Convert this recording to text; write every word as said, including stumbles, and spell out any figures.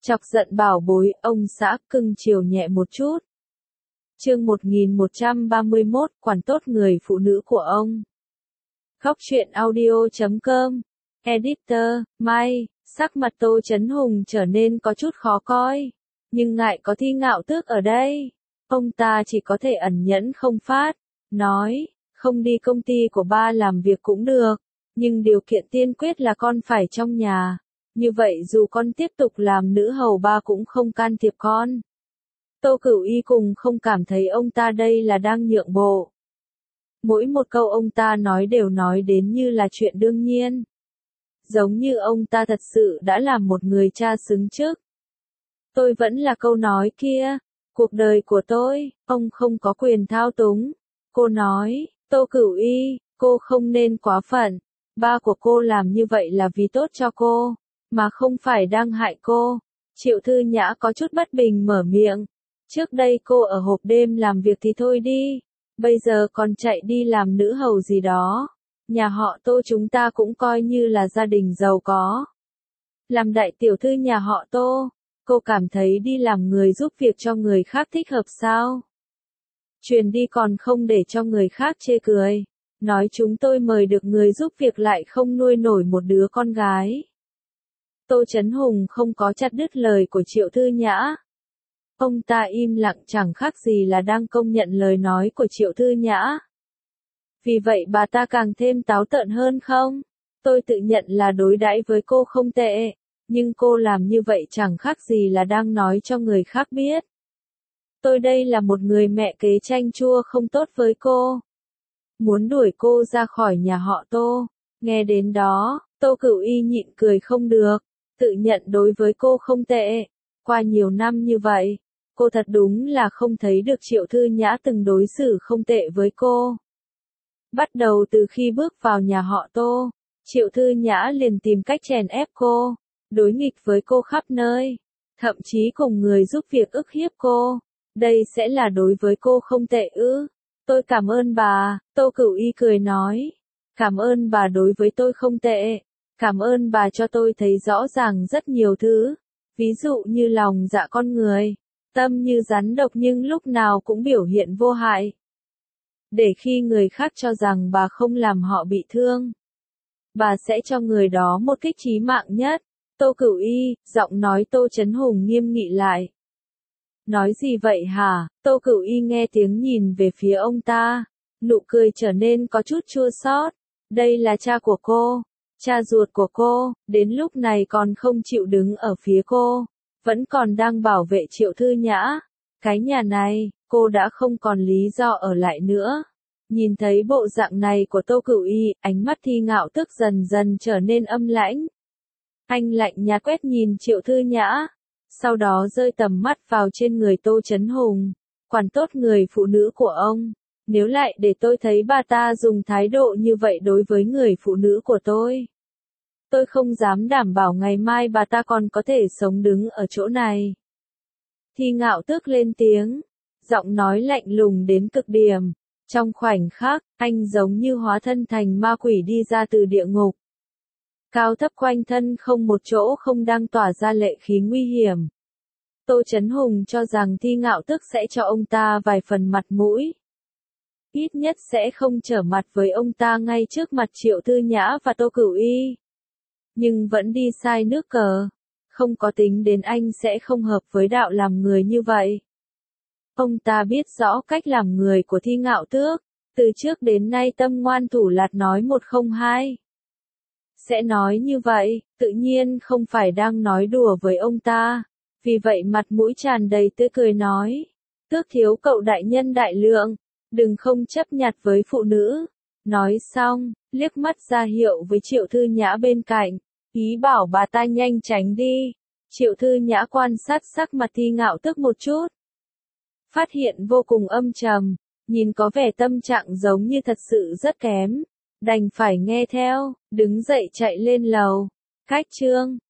Chọc giận bảo bối, ông xã cưng chiều nhẹ một chút. Chương một nghìn một trăm ba mươi mốt, quản tốt người phụ nữ của ông. Khóc chuyện audio chấm com. Editor, Mai, sắc mặt Tô Chấn Hùng trở nên có chút khó coi. Nhưng ngại có Thi Ngạo Tước ở đây. Ông ta chỉ có thể ẩn nhẫn không phát. Nói, không đi công ty của ba làm việc cũng được. Nhưng điều kiện tiên quyết là con phải trong nhà. Như vậy dù con tiếp tục làm nữ hầu ba cũng không can thiệp con. Tô Cửu Y cùng không cảm thấy ông ta đây là đang nhượng bộ. Mỗi một câu ông ta nói đều nói đến như là chuyện đương nhiên. Giống như ông ta thật sự đã làm một người cha xứng chức. Tôi vẫn là câu nói kia, cuộc đời của tôi, ông không có quyền thao túng. Cô nói, Tô Cửu Y, cô không nên quá phận. Ba của cô làm như vậy là vì tốt cho cô, mà không phải đang hại cô. Triệu Thư Nhã có chút bất bình mở miệng. Trước đây cô ở hộp đêm làm việc thì thôi đi. Bây giờ còn chạy đi làm nữ hầu gì đó. Nhà họ Tô chúng ta cũng coi như là gia đình giàu có. Làm đại tiểu thư nhà họ Tô, cô cảm thấy đi làm người giúp việc cho người khác thích hợp sao? Truyền đi còn không để cho người khác chê cười. Nói chúng tôi mời được người giúp việc lại không nuôi nổi một đứa con gái. Tô Chấn Hùng không có chặt đứt lời của Triệu Thư Nhã. Ông ta im lặng chẳng khác gì là đang công nhận lời nói của Triệu Thư Nhã. Vì vậy bà ta càng thêm táo tợn hơn không? Tôi tự nhận là đối đãi với cô không tệ, nhưng cô làm như vậy chẳng khác gì là đang nói cho người khác biết. Tôi đây là một người mẹ kế chanh chua không tốt với cô. Muốn đuổi cô ra khỏi nhà họ Tô. Nghe đến đó, Tô Cửu Y nhịn cười không được, tự nhận đối với cô không tệ. Qua nhiều năm như vậy, cô thật đúng là không thấy được Triệu Thư Nhã từng đối xử không tệ với cô. Bắt đầu từ khi bước vào nhà họ Tô, Triệu Thư Nhã liền tìm cách chèn ép cô, đối nghịch với cô khắp nơi, thậm chí cùng người giúp việc ức hiếp cô. Đây sẽ là đối với cô không tệ ư? Tôi cảm ơn bà, Tô Cửu Y cười nói. Cảm ơn bà đối với tôi không tệ. Cảm ơn bà cho tôi thấy rõ ràng rất nhiều thứ. Ví dụ như lòng dạ con người, tâm như rắn độc nhưng lúc nào cũng biểu hiện vô hại. Để khi người khác cho rằng bà không làm họ bị thương, bà sẽ cho người đó một kích chí mạng nhất. Tô Cửu Y, giọng nói Tô Chấn Hùng nghiêm nghị lại. Nói gì vậy hả? Tô Cửu Y nghe tiếng nhìn về phía ông ta, nụ cười trở nên có chút chua xót. Đây là cha của cô, cha ruột của cô, đến lúc này còn không chịu đứng ở phía cô, vẫn còn đang bảo vệ Triệu Thư Nhã. Cái nhà này, cô đã không còn lý do ở lại nữa. Nhìn thấy bộ dạng này của Tô Cửu Y, ánh mắt Thi Ngạo Tước dần dần trở nên âm lãnh. Anh lạnh nhạt quét nhìn Triệu Thư Nhã, sau đó rơi tầm mắt vào trên người Tô Chấn Hùng. Quản tốt người phụ nữ của ông. Nếu lại để tôi thấy bà ta dùng thái độ như vậy đối với người phụ nữ của tôi, tôi không dám đảm bảo ngày mai bà ta còn có thể sống đứng ở chỗ này. Thi Ngạo Tước lên tiếng, giọng nói lạnh lùng đến cực điểm. Trong khoảnh khắc, anh giống như hóa thân thành ma quỷ đi ra từ địa ngục. Cao thấp quanh thân không một chỗ không đang tỏa ra lệ khí nguy hiểm. Tô Chấn Hùng cho rằng Thi Ngạo Tước sẽ cho ông ta vài phần mặt mũi. Ít nhất sẽ không trở mặt với ông ta ngay trước mặt Triệu Thư Nhã và Tô Cửu Y. Nhưng vẫn đi sai nước cờ. Không có tính đến anh sẽ không hợp với đạo làm người như vậy. Ông ta biết rõ cách làm người của Thi Ngạo Tước. Từ trước đến nay tâm ngoan thủ lạt nói một không hai. Sẽ nói như vậy, tự nhiên không phải đang nói đùa với ông ta. Vì vậy mặt mũi tràn đầy tươi cười nói. Tước thiếu cậu đại nhân đại lượng, đừng không chấp nhặt với phụ nữ. Nói xong, liếc mắt ra hiệu với Triệu Thư Nhã bên cạnh, ý bảo bà ta nhanh tránh đi. Triệu Thư Nhã quan sát sắc mặt Thi Ngạo Tước một chút. Phát hiện vô cùng âm trầm, nhìn có vẻ tâm trạng giống như thật sự rất kém. Đành phải nghe theo, đứng dậy chạy lên lầu. Cách chương